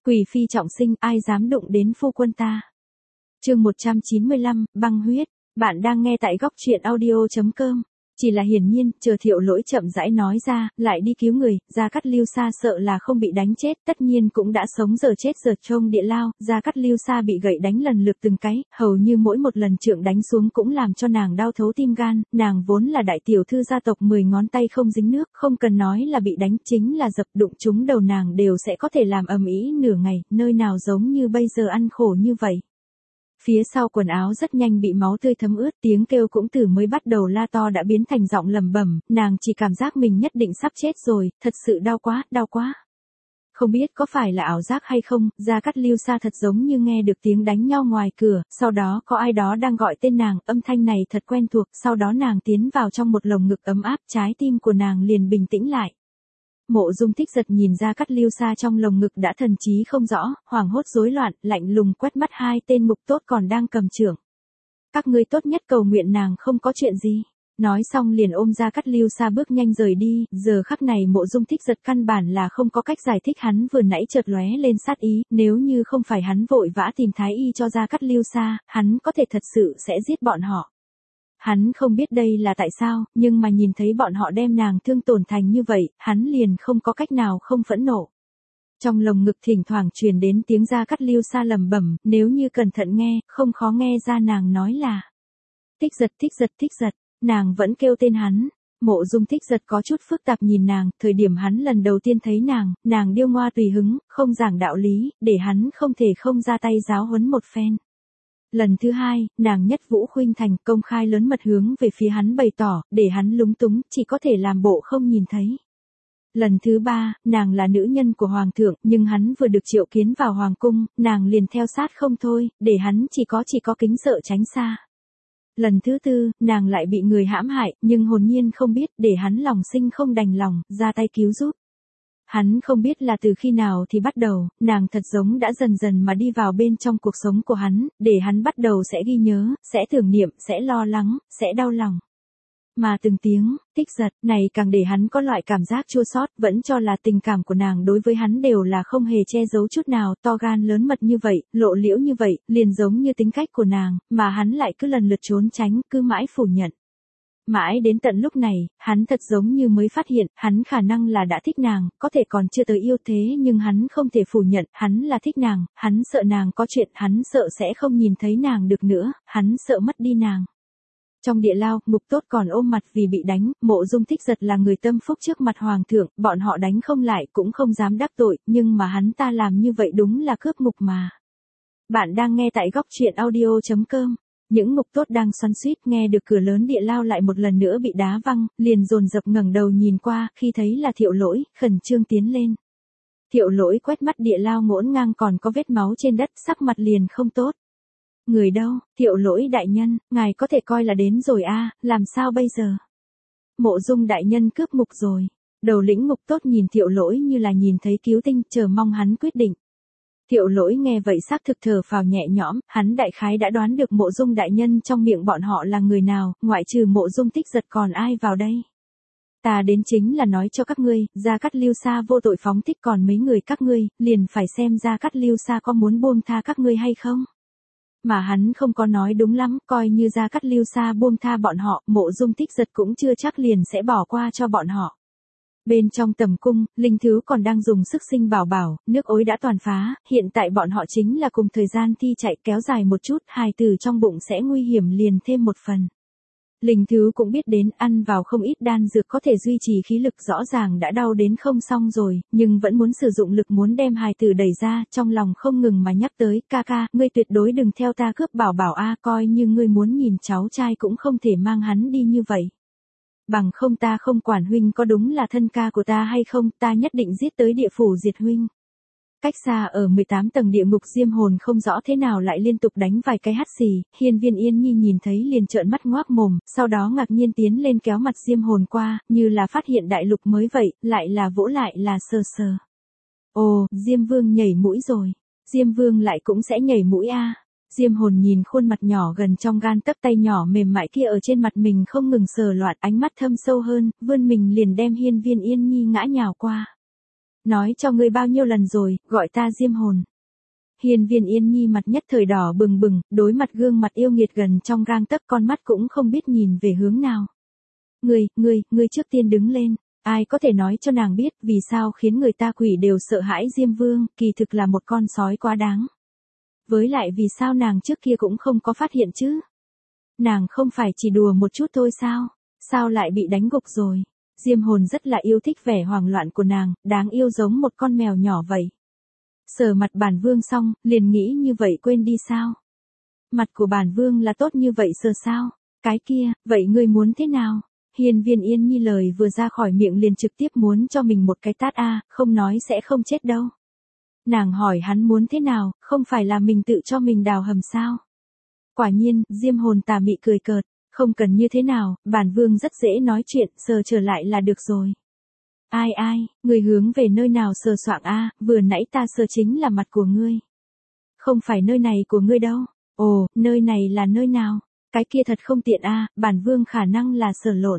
Quỷ phi trọng sinh, ai dám đụng đến phu quân ta. Chương 195, băng huyết. Bạn đang nghe tại góc truyện audio.com. Chỉ là hiển nhiên, chờ Thiệu Lỗi chậm rãi nói ra, lại đi cứu người, Gia Cát Lưu Sa sợ là không bị đánh chết, tất nhiên cũng đã sống giờ chết giờ trông địa lao, Gia Cát Lưu Sa bị gậy đánh lần lượt từng cái, hầu như mỗi một lần trượng đánh xuống cũng làm cho nàng đau thấu tim gan, nàng vốn là đại tiểu thư gia tộc 10 ngón tay không dính nước, không cần nói là bị đánh, chính là dập đụng trúng đầu nàng đều sẽ có thể làm ầm ĩ nửa ngày, nơi nào giống như bây giờ ăn khổ như vậy. Phía sau quần áo rất nhanh bị máu tươi thấm ướt, tiếng kêu cũng từ mới bắt đầu la to đã biến thành giọng lẩm bẩm, nàng chỉ cảm giác mình nhất định sắp chết rồi, thật sự đau quá, đau quá. Không biết có phải là ảo giác hay không, Gia Cát Lưu Sa thật giống như nghe được tiếng đánh nhau ngoài cửa, sau đó có ai đó đang gọi tên nàng, âm thanh này thật quen thuộc, sau đó nàng tiến vào trong một lồng ngực ấm áp, trái tim của nàng liền bình tĩnh lại. Mộ Dung Thích Giật nhìn Gia Cát Lưu Sa trong lồng ngực đã thần trí không rõ, hoảng hốt rối loạn, lạnh lùng quét mắt hai tên mục tốt còn đang cầm chưởng. Các ngươi tốt nhất cầu nguyện nàng không có chuyện gì. Nói xong liền ôm Gia Cát Lưu Sa bước nhanh rời đi, giờ khắc này Mộ Dung Thích Giật căn bản là không có cách giải thích hắn vừa nãy chợt lóe lên sát ý, nếu như không phải hắn vội vã tìm thái y cho Gia Cát Lưu Sa, hắn có thể thật sự sẽ giết bọn họ. Hắn không biết đây là tại sao, nhưng mà nhìn thấy bọn họ đem nàng thương tổn thành như vậy, hắn liền không có cách nào không phẫn nộ. Trong lồng ngực thỉnh thoảng truyền đến tiếng Gia Cát Lưu Sa lẩm bẩm, nếu như cẩn thận nghe, không khó nghe ra nàng nói là Thích Giật, Thích Giật, Thích Giật, nàng vẫn kêu tên hắn. Mộ Dung Thích Giật có chút phức tạp nhìn nàng, thời điểm hắn lần đầu tiên thấy nàng điêu ngoa tùy hứng, không giảng đạo lý, để hắn không thể không ra tay giáo huấn một phen. Lần thứ hai, nàng nhất vũ khuynh thành công khai lớn mật hướng về phía hắn bày tỏ, để hắn lúng túng, chỉ có thể làm bộ không nhìn thấy. Lần thứ ba, nàng là nữ nhân của hoàng thượng, nhưng hắn vừa được triệu kiến vào hoàng cung, nàng liền theo sát không thôi, để hắn chỉ có kính sợ tránh xa. Lần thứ tư, nàng lại bị người hãm hại, nhưng hồn nhiên không biết, để hắn lòng sinh không đành lòng, ra tay cứu giúp. Hắn không biết là từ khi nào thì bắt đầu, nàng thật giống đã dần dần mà đi vào bên trong cuộc sống của hắn, để hắn bắt đầu sẽ ghi nhớ, sẽ tưởng niệm, sẽ lo lắng, sẽ đau lòng. Mà từng tiếng, Thích Giật, này càng để hắn có loại cảm giác chua xót, vẫn cho là tình cảm của nàng đối với hắn đều là không hề che giấu chút nào, to gan lớn mật như vậy, lộ liễu như vậy, liền giống như tính cách của nàng, mà hắn lại cứ lần lượt trốn tránh, cứ mãi phủ nhận. Mãi đến tận lúc này, hắn thật giống như mới phát hiện, hắn khả năng là đã thích nàng, có thể còn chưa tới yêu thế nhưng hắn không thể phủ nhận, hắn là thích nàng, hắn sợ nàng có chuyện, hắn sợ sẽ không nhìn thấy nàng được nữa, hắn sợ mất đi nàng. Trong địa lao, mục tốt còn ôm mặt vì bị đánh, Mộ Dung Thích Giật là người tâm phúc trước mặt hoàng thượng, bọn họ đánh không lại cũng không dám đắc tội, nhưng mà hắn ta làm như vậy đúng là cướp mục mà. Bạn đang nghe tại góc truyện audio.com. Những mục tốt đang xoắn xuýt nghe được cửa lớn địa lao lại một lần nữa bị đá văng, liền dồn dập ngẩng đầu nhìn qua, khi thấy là Thiệu Lỗi, khẩn trương tiến lên. Thiệu Lỗi quét mắt địa lao ngổn ngang còn có vết máu trên đất, sắc mặt liền không tốt. Người đâu, Thiệu Lỗi đại nhân, ngài có thể coi là đến rồi a, làm sao bây giờ? Mộ Dung đại nhân cướp mục rồi. Đầu lĩnh mục tốt nhìn Thiệu Lỗi như là nhìn thấy cứu tinh, chờ mong hắn quyết định. Thiệu Lỗi nghe vậy xác thực thở phào nhẹ nhõm, hắn đại khái đã đoán được Mộ Dung đại nhân trong miệng bọn họ là người nào, ngoại trừ Mộ Dung Thích Giật còn ai vào đây. Ta đến chính là nói cho các ngươi, Gia Cát Lưu Sa vô tội phóng thích còn mấy người các ngươi, liền phải xem Gia Cát Lưu Sa có muốn buông tha các ngươi hay không. Mà hắn không có nói đúng lắm, coi như Gia Cát Lưu Sa buông tha bọn họ, Mộ Dung Thích Giật cũng chưa chắc liền sẽ bỏ qua cho bọn họ. Bên trong tầm cung, linh thứ còn đang dùng sức sinh bảo bảo, nước ối đã toàn phá, hiện tại bọn họ chính là cùng thời gian thi chạy kéo dài một chút, hài tử trong bụng sẽ nguy hiểm liền thêm một phần. Linh thứ cũng biết đến ăn vào không ít đan dược có thể duy trì khí lực rõ ràng đã đau đến không xong rồi, nhưng vẫn muốn sử dụng lực muốn đem hài tử đẩy ra, trong lòng không ngừng mà nhắc tới, ca ca, ngươi tuyệt đối đừng theo ta cướp bảo bảo a, coi như ngươi muốn nhìn cháu trai cũng không thể mang hắn đi như vậy. Bằng không ta không quản huynh có đúng là thân ca của ta hay không, ta nhất định giết tới địa phủ diệt huynh. Cách xa ở 18 tầng địa ngục Diêm Hồn không rõ thế nào lại liên tục đánh vài cái hắt xì, Hiên Viên Yên Nhi nhìn thấy liền trợn mắt ngoác mồm, sau đó ngạc nhiên tiến lên kéo mặt Diêm Hồn qua, như là phát hiện đại lục mới vậy, lại là vỗ lại là sờ sờ. Ồ, Diêm Vương nhảy mũi rồi, Diêm Vương lại cũng sẽ nhảy mũi a. Diêm Hồn nhìn khuôn mặt nhỏ gần trong gan tấc tay nhỏ mềm mại kia ở trên mặt mình không ngừng sờ loạn, ánh mắt thâm sâu hơn, vươn mình liền đem Hiên Viên Yên Nhi ngã nhào qua. Nói cho ngươi bao nhiêu lần rồi, gọi ta Diêm Hồn. Hiên Viên Yên Nhi mặt nhất thời đỏ bừng bừng, đối mặt gương mặt yêu nghiệt gần trong gang tấc, con mắt cũng không biết nhìn về hướng nào. Ngươi trước tiên đứng lên. Ai có thể nói cho nàng biết vì sao khiến người ta quỷ đều sợ hãi Diêm Vương, kỳ thực là một con sói quá đáng. Với lại vì sao nàng trước kia cũng không có phát hiện chứ? Nàng không phải chỉ đùa một chút thôi sao? Sao lại bị đánh gục rồi? Diêm Hồn rất là yêu thích vẻ hoảng loạn của nàng, đáng yêu giống một con mèo nhỏ vậy. Sờ mặt bản vương xong, liền nghĩ như vậy quên đi sao? Mặt của bản vương là tốt như vậy sờ sao? Cái kia, vậy ngươi muốn thế nào? Hiên Viên Yên Nhi lời vừa ra khỏi miệng liền trực tiếp muốn cho mình một cái tát không nói sẽ không chết đâu. Nàng hỏi hắn muốn thế nào, không phải là mình tự cho mình đào hầm sao? Quả nhiên, Diêm Hồn tà mị cười cợt, không cần như thế nào, bản vương rất dễ nói chuyện, sờ trở lại là được rồi. Ai, người hướng về nơi nào sờ soạng vừa nãy ta sờ chính là mặt của ngươi. Không phải nơi này của ngươi đâu. Ồ, nơi này là nơi nào? Cái kia thật không tiện bản vương khả năng là sờ lộn.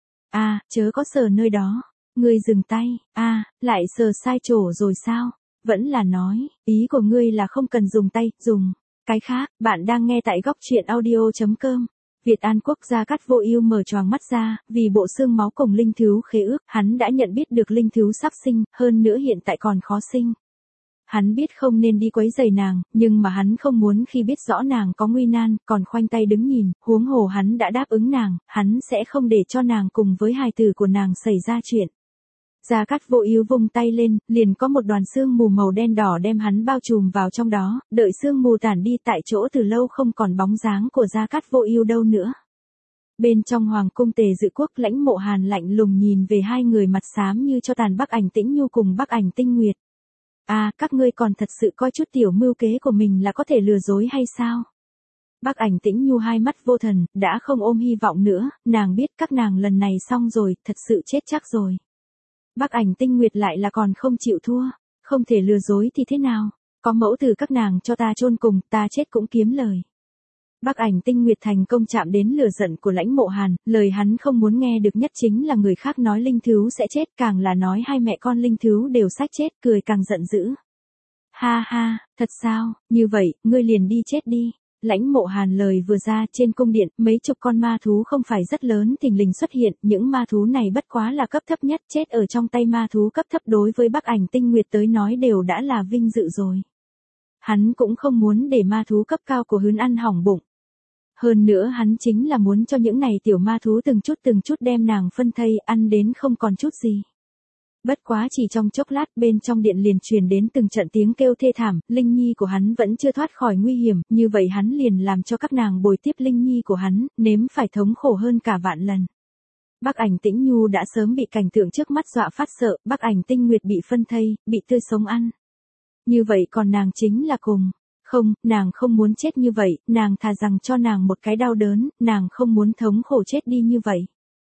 Chớ có sờ nơi đó. Ngươi dừng tay. Lại sờ sai chỗ rồi sao? Vẫn là nói, ý của ngươi là không cần dùng tay, dùng cái khác. Bạn đang nghe tại góc truyện audio.com. Việt An Quốc Gia Cát Vô Ưu mở choàng mắt ra, vì bộ xương máu cùng linh thú khế ước, hắn đã nhận biết được linh thú sắp sinh, hơn nữa hiện tại còn khó sinh. Hắn biết không nên đi quấy rầy nàng, nhưng mà hắn không muốn khi biết rõ nàng có nguy nan, còn khoanh tay đứng nhìn, huống hồ hắn đã đáp ứng nàng, hắn sẽ không để cho nàng cùng với hài tử của nàng xảy ra chuyện. Gia Cát Vô Ưu vung tay lên, liền có một đoàn sương mù màu đen đỏ đem hắn bao trùm vào trong đó, đợi sương mù tản đi tại chỗ từ lâu không còn bóng dáng của Gia Cát Vô Ưu đâu nữa. Bên trong hoàng cung Tề Dự Quốc, Lãnh Mộ Hàn lạnh lùng nhìn về hai người mặt xám như cho tàn Bắc Ảnh Tĩnh Nhu cùng Bắc Ảnh Tinh Nguyệt. Các ngươi còn thật sự coi chút tiểu mưu kế của mình là có thể lừa dối hay sao? Bắc Ảnh Tĩnh Nhu hai mắt vô thần, đã không ôm hy vọng nữa, nàng biết các nàng lần này xong rồi, thật sự chết chắc rồi. Bắc Ảnh Tinh Nguyệt lại là còn không chịu thua, không thể lừa dối thì thế nào? Có mẫu từ các nàng cho ta chôn cùng, ta chết cũng kiếm lời. Bắc Ảnh Tinh Nguyệt thành công chạm đến lửa giận của Lãnh Mộ Hàn, lời hắn không muốn nghe được nhất chính là người khác nói linh thú sẽ chết, càng là nói hai mẹ con linh thú đều xác chết, cười càng giận dữ. Ha, thật sao, như vậy, ngươi liền đi chết đi. Lãnh Mộ Hàn lời vừa ra, trên cung điện, mấy chục con ma thú không phải rất lớn thình lình xuất hiện, những ma thú này bất quá là cấp thấp nhất, chết ở trong tay ma thú cấp thấp đối với Bắc Ảnh Tinh Nguyệt tới nói đều đã là vinh dự rồi. Hắn cũng không muốn để ma thú cấp cao của Hươn ăn hỏng bụng. Hơn nữa hắn chính là muốn cho những này tiểu ma thú từng chút đem nàng phân thây, ăn đến không còn chút gì. Bất quá chỉ trong chốc lát, bên trong điện liền truyền đến từng trận tiếng kêu thê thảm, Linh Nhi của hắn vẫn chưa thoát khỏi nguy hiểm, như vậy hắn liền làm cho các nàng bồi tiếp Linh Nhi của hắn, nếm phải thống khổ hơn cả vạn lần. Bắc Ảnh Tĩnh Nhu đã sớm bị cảnh tượng trước mắt dọa phát sợ, Bắc Ảnh Tinh Nguyệt bị phân thây, bị tươi sống ăn. Như vậy còn nàng chính là cùng. Không, nàng không muốn chết như vậy, nàng thà rằng cho nàng một cái đau đớn, nàng không muốn thống khổ chết đi như vậy.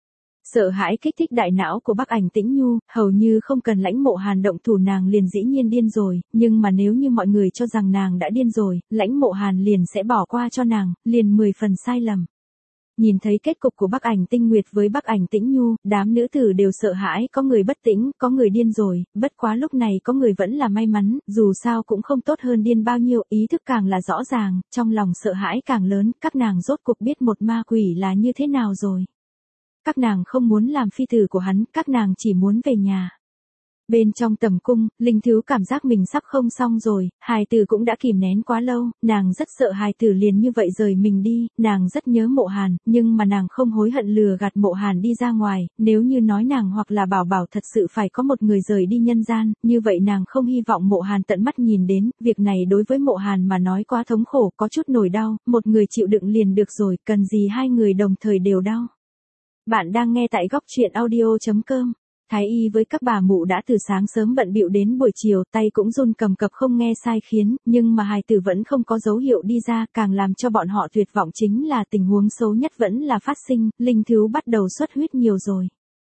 Sợ hãi kích thích đại não của Bắc Ảnh Tĩnh Nhu, hầu như không cần Lãnh Mộ Hàn động thủ nàng liền dĩ nhiên điên rồi, nhưng mà nếu như mọi người cho rằng nàng đã điên rồi, Lãnh Mộ Hàn liền sẽ bỏ qua cho nàng, liền 10 phần sai lầm. Nhìn thấy kết cục của Bắc Ảnh Tinh Nguyệt với Bắc Ảnh Tĩnh Nhu, đám nữ tử đều sợ hãi, có người bất tĩnh, có người điên rồi, bất quá lúc này có người vẫn là may mắn, dù sao cũng không tốt hơn điên bao nhiêu, ý thức càng là rõ ràng, trong lòng sợ hãi càng lớn, các nàng rốt cuộc biết một ma quỷ là như thế nào rồi. Các nàng không muốn làm phi tử của hắn, các nàng chỉ muốn về nhà. Bên trong tầm cung, linh thú cảm giác mình sắp không xong rồi, hài tử cũng đã kìm nén quá lâu, nàng rất sợ hài tử liền như vậy rời mình đi, nàng rất nhớ Mộ Hàn, nhưng mà nàng không hối hận lừa gạt Mộ Hàn đi ra ngoài, nếu như nói nàng hoặc là bảo bảo thật sự phải có một người rời đi nhân gian, như vậy nàng không hy vọng Mộ Hàn tận mắt nhìn đến, việc này đối với Mộ Hàn mà nói quá thống khổ, có chút nổi đau, một người chịu đựng liền được rồi, cần gì hai người đồng thời đều đau. Bạn đang nghe tại góc truyện audio.com. Thái y với các bà mụ đã từ sáng sớm bận bịu đến buổi chiều, tay cũng run cầm cập không nghe sai khiến, nhưng mà hài tử vẫn không có dấu hiệu đi ra, càng làm cho bọn họ tuyệt vọng chính là tình huống xấu nhất vẫn là phát sinh, linh thú bắt đầu xuất huyết nhiều rồi.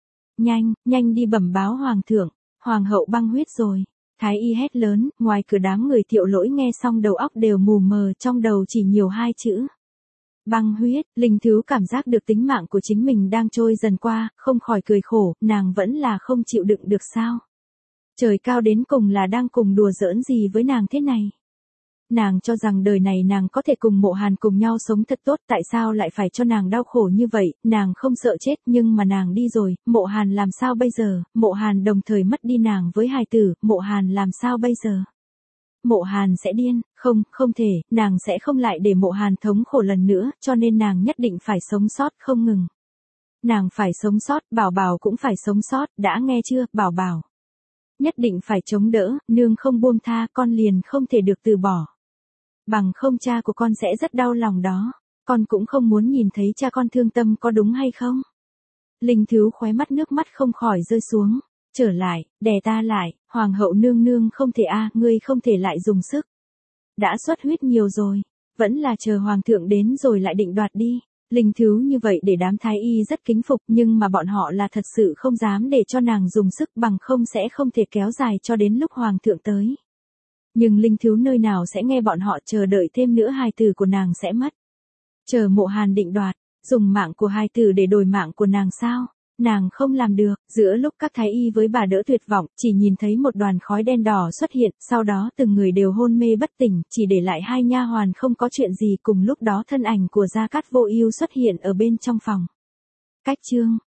Nhanh đi bẩm báo hoàng thượng, hoàng hậu băng huyết rồi. Thái y hét lớn, ngoài cửa đám người Thiệu Lỗi nghe xong đầu óc đều mù mờ, trong đầu chỉ nhiều hai chữ. Băng huyết, linh thú cảm giác được tính mạng của chính mình đang trôi dần qua, không khỏi cười khổ, nàng vẫn là không chịu đựng được sao. Trời cao đến cùng là đang cùng đùa giỡn gì với nàng thế này. Nàng cho rằng đời này nàng có thể cùng Mộ Hàn cùng nhau sống thật tốt, tại sao lại phải cho nàng đau khổ như vậy, nàng không sợ chết nhưng mà nàng đi rồi, Mộ Hàn làm sao bây giờ, Mộ Hàn đồng thời mất đi nàng với hài tử, Mộ Hàn làm sao bây giờ. Mộ Hàn sẽ điên, không thể, nàng sẽ không lại để Mộ Hàn thống khổ lần nữa, cho nên nàng nhất định phải sống sót không ngừng. Nàng phải sống sót, Bảo Bảo cũng phải sống sót, đã nghe chưa, Bảo Bảo. Nhất định phải chống đỡ, nương không buông tha, con liền không thể được từ bỏ. Bằng không cha của con sẽ rất đau lòng đó, con cũng không muốn nhìn thấy cha con thương tâm, có đúng hay không? Linh Thứ khóe mắt nước mắt không khỏi rơi xuống, trở lại, đè ta lại, Hoàng hậu nương nương không thể ngươi không thể lại dùng sức. Đã xuất huyết nhiều rồi, vẫn là chờ Hoàng thượng đến rồi lại định đoạt đi. Linh Thứ như vậy để đám thái y rất kính phục nhưng mà bọn họ là thật sự không dám để cho nàng dùng sức bằng không sẽ không thể kéo dài cho đến lúc Hoàng thượng tới. Nhưng Linh Thứ nơi nào sẽ nghe bọn họ chờ đợi thêm nữa hài tử của nàng sẽ mất. Chờ Mộ Hàn định đoạt, dùng mạng của hài tử để đổi mạng của nàng sao? Nàng không làm được, giữa lúc các thái y với bà đỡ tuyệt vọng, chỉ nhìn thấy một đoàn khói đen đỏ xuất hiện, sau đó từng người đều hôn mê bất tỉnh, chỉ để lại hai nha hoàn không có chuyện gì, cùng lúc đó thân ảnh của Gia Cát Vô Ưu xuất hiện ở bên trong phòng. Cách chương